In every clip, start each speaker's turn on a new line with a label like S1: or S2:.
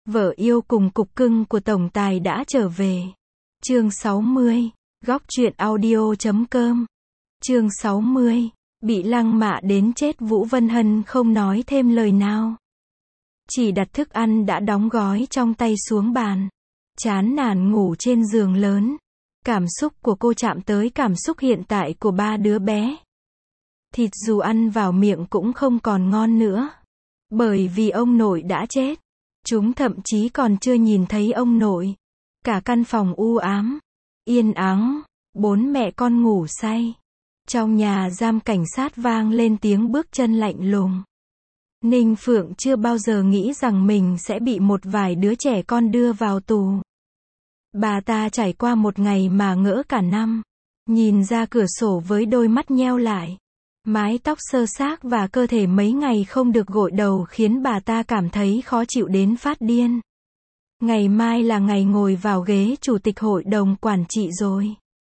S1: Vợ yêu cùng cục cưng của tổng tài đã trở về. Chương 60. Góc truyện audio.com. Chương 60. Bị lăng mạ đến chết, Vũ Vân Hân không nói thêm lời nào. Chỉ đặt thức ăn đã đóng gói trong tay xuống bàn. Chán nản ngủ trên giường lớn. Cảm xúc của cô chạm tới cảm xúc hiện tại của ba đứa bé. Thịt dù ăn vào miệng cũng không còn ngon nữa. Bởi vì ông nội đã chết. Chúng thậm chí còn chưa nhìn thấy ông nội. Cả căn phòng u ám, yên ắng, bốn mẹ con ngủ say. Trong nhà giam cảnh sát vang lên tiếng bước chân lạnh lùng. Ninh Phượng chưa bao giờ nghĩ rằng mình sẽ bị một vài đứa trẻ con đưa vào tù. Bà ta trải qua một ngày mà ngỡ cả năm. Nhìn ra cửa sổ với đôi mắt nheo lại. Mái tóc xơ xác và cơ thể mấy ngày không được gội đầu khiến bà ta cảm thấy khó chịu đến phát điên. Ngày mai là ngày ngồi vào ghế chủ tịch hội đồng quản trị rồi.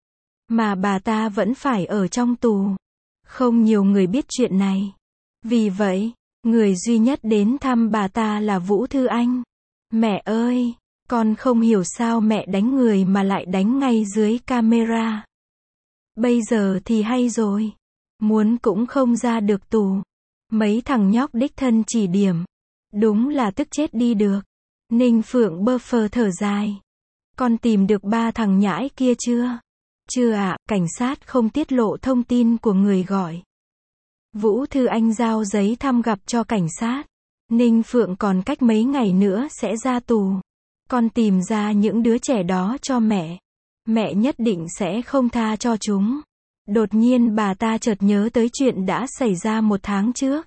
S1: Mà bà ta vẫn phải ở trong tù. Không nhiều người biết chuyện này. Vì vậy, người duy nhất đến thăm bà ta là Vũ Thư Anh. Mẹ ơi, con không hiểu sao mẹ đánh người mà lại đánh ngay dưới camera. Bây giờ thì hay rồi. Muốn cũng không ra được tù. Mấy thằng nhóc đích thân chỉ điểm. Đúng là tức chết đi được. Ninh Phượng bơ phờ thở dài. Con tìm được ba thằng nhãi kia chưa? Chưa ạ, cảnh sát không tiết lộ thông tin của người gọi. Vũ Thư Anh giao giấy thăm gặp cho cảnh sát. Ninh Phượng còn cách mấy ngày nữa sẽ ra tù. Con tìm ra những đứa trẻ đó cho mẹ. Mẹ nhất định sẽ không tha cho chúng. Đột nhiên bà ta chợt nhớ tới chuyện đã xảy ra một tháng trước.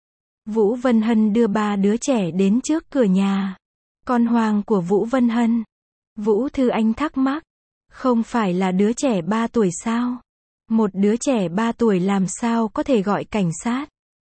S1: Vũ Vân Hân đưa ba đứa trẻ đến trước cửa nhà. Con Hoàng của Vũ Vân Hân. Vũ Thư Anh thắc mắc. Không phải là đứa trẻ 3 tuổi sao? Một đứa trẻ 3 tuổi làm sao có thể gọi cảnh sát?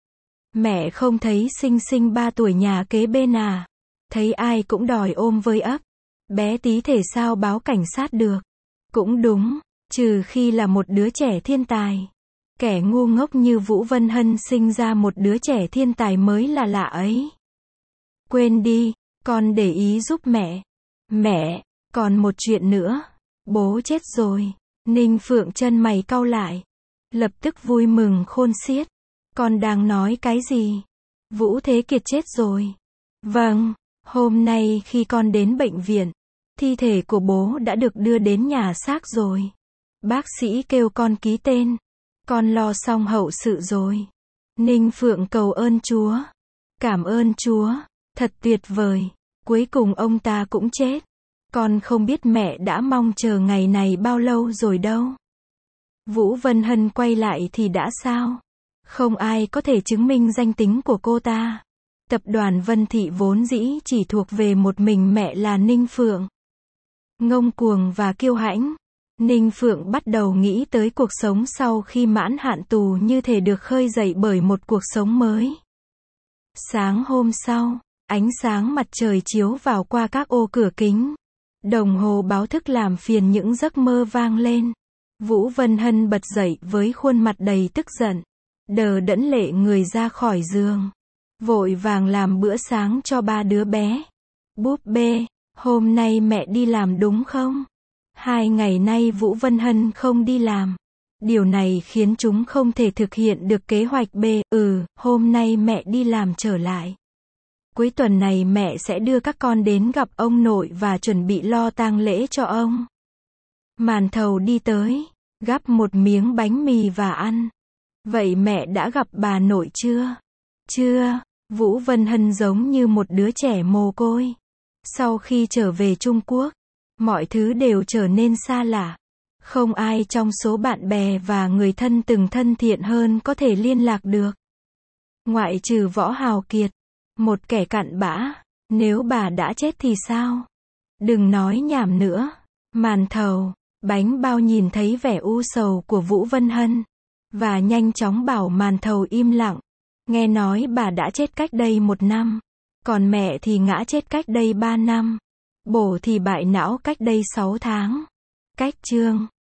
S1: Mẹ không thấy Sinh Sinh 3 tuổi nhà kế bên à? Thấy ai cũng đòi ôm với ấp. Bé tí thể sao báo cảnh sát được? Cũng đúng, trừ khi là một đứa trẻ thiên tài. Kẻ ngu ngốc như Vũ Vân Hân sinh ra một đứa trẻ thiên tài mới là lạ ấy. Quên đi, con để ý giúp mẹ. Mẹ, còn một chuyện nữa. Bố chết rồi. Ninh Phượng chân mày cau lại. Lập tức vui mừng khôn xiết. Con đang nói cái gì? Vũ Thế Kiệt chết rồi. Vâng, hôm nay khi con đến bệnh viện, thi thể của bố đã được đưa đến nhà xác rồi. Bác sĩ kêu con ký tên. Con lo xong hậu sự rồi. Ninh Phượng cầu ơn Chúa. Cảm ơn Chúa. Thật tuyệt vời. Cuối cùng ông ta cũng chết. Con không biết mẹ đã mong chờ ngày này bao lâu rồi đâu. Vũ Vân Hân quay lại thì đã sao? Không ai có thể chứng minh danh tính của cô ta. Tập đoàn Vân Thị vốn dĩ chỉ thuộc về một mình mẹ là Ninh Phượng. Ngông cuồng và kiêu hãnh. Ninh Phượng bắt đầu nghĩ tới cuộc sống sau khi mãn hạn tù như thể được khơi dậy bởi một cuộc sống mới. Sáng hôm sau, ánh sáng mặt trời chiếu vào qua các ô cửa kính. Đồng hồ báo thức làm phiền những giấc mơ vang lên. Vũ Vân Hân bật dậy với khuôn mặt đầy tức giận. Đờ đẫn lệ người ra khỏi giường. Vội vàng làm bữa sáng cho ba đứa bé. Búp bê, hôm nay mẹ đi làm đúng không? 2 ngày nay Vũ Vân Hân không đi làm. Điều này khiến chúng không thể thực hiện được kế hoạch B. Hôm nay mẹ đi làm trở lại. Cuối tuần này mẹ sẽ đưa các con đến gặp ông nội và chuẩn bị lo tang lễ cho ông. Màn thầu đi tới, gắp một miếng bánh mì và ăn. Vậy mẹ đã gặp bà nội chưa? Chưa. Vũ Vân Hân giống như một đứa trẻ mồ côi. Sau khi trở về Trung Quốc, mọi thứ đều trở nên xa lạ. Không ai trong số bạn bè và người thân từng thân thiện hơn có thể liên lạc được. Ngoại trừ Võ Hào Kiệt, một kẻ cặn bã. Nếu bà đã chết thì sao? Đừng nói nhảm nữa. Màn thầu, bánh bao nhìn thấy vẻ u sầu của Vũ Vân Hân. Và nhanh chóng bảo màn thầu im lặng. Nghe nói bà đã chết cách đây 1 năm. Còn mẹ thì ngã chết cách đây 3 năm. Bổ thì bại não cách đây 6 tháng. Cách chương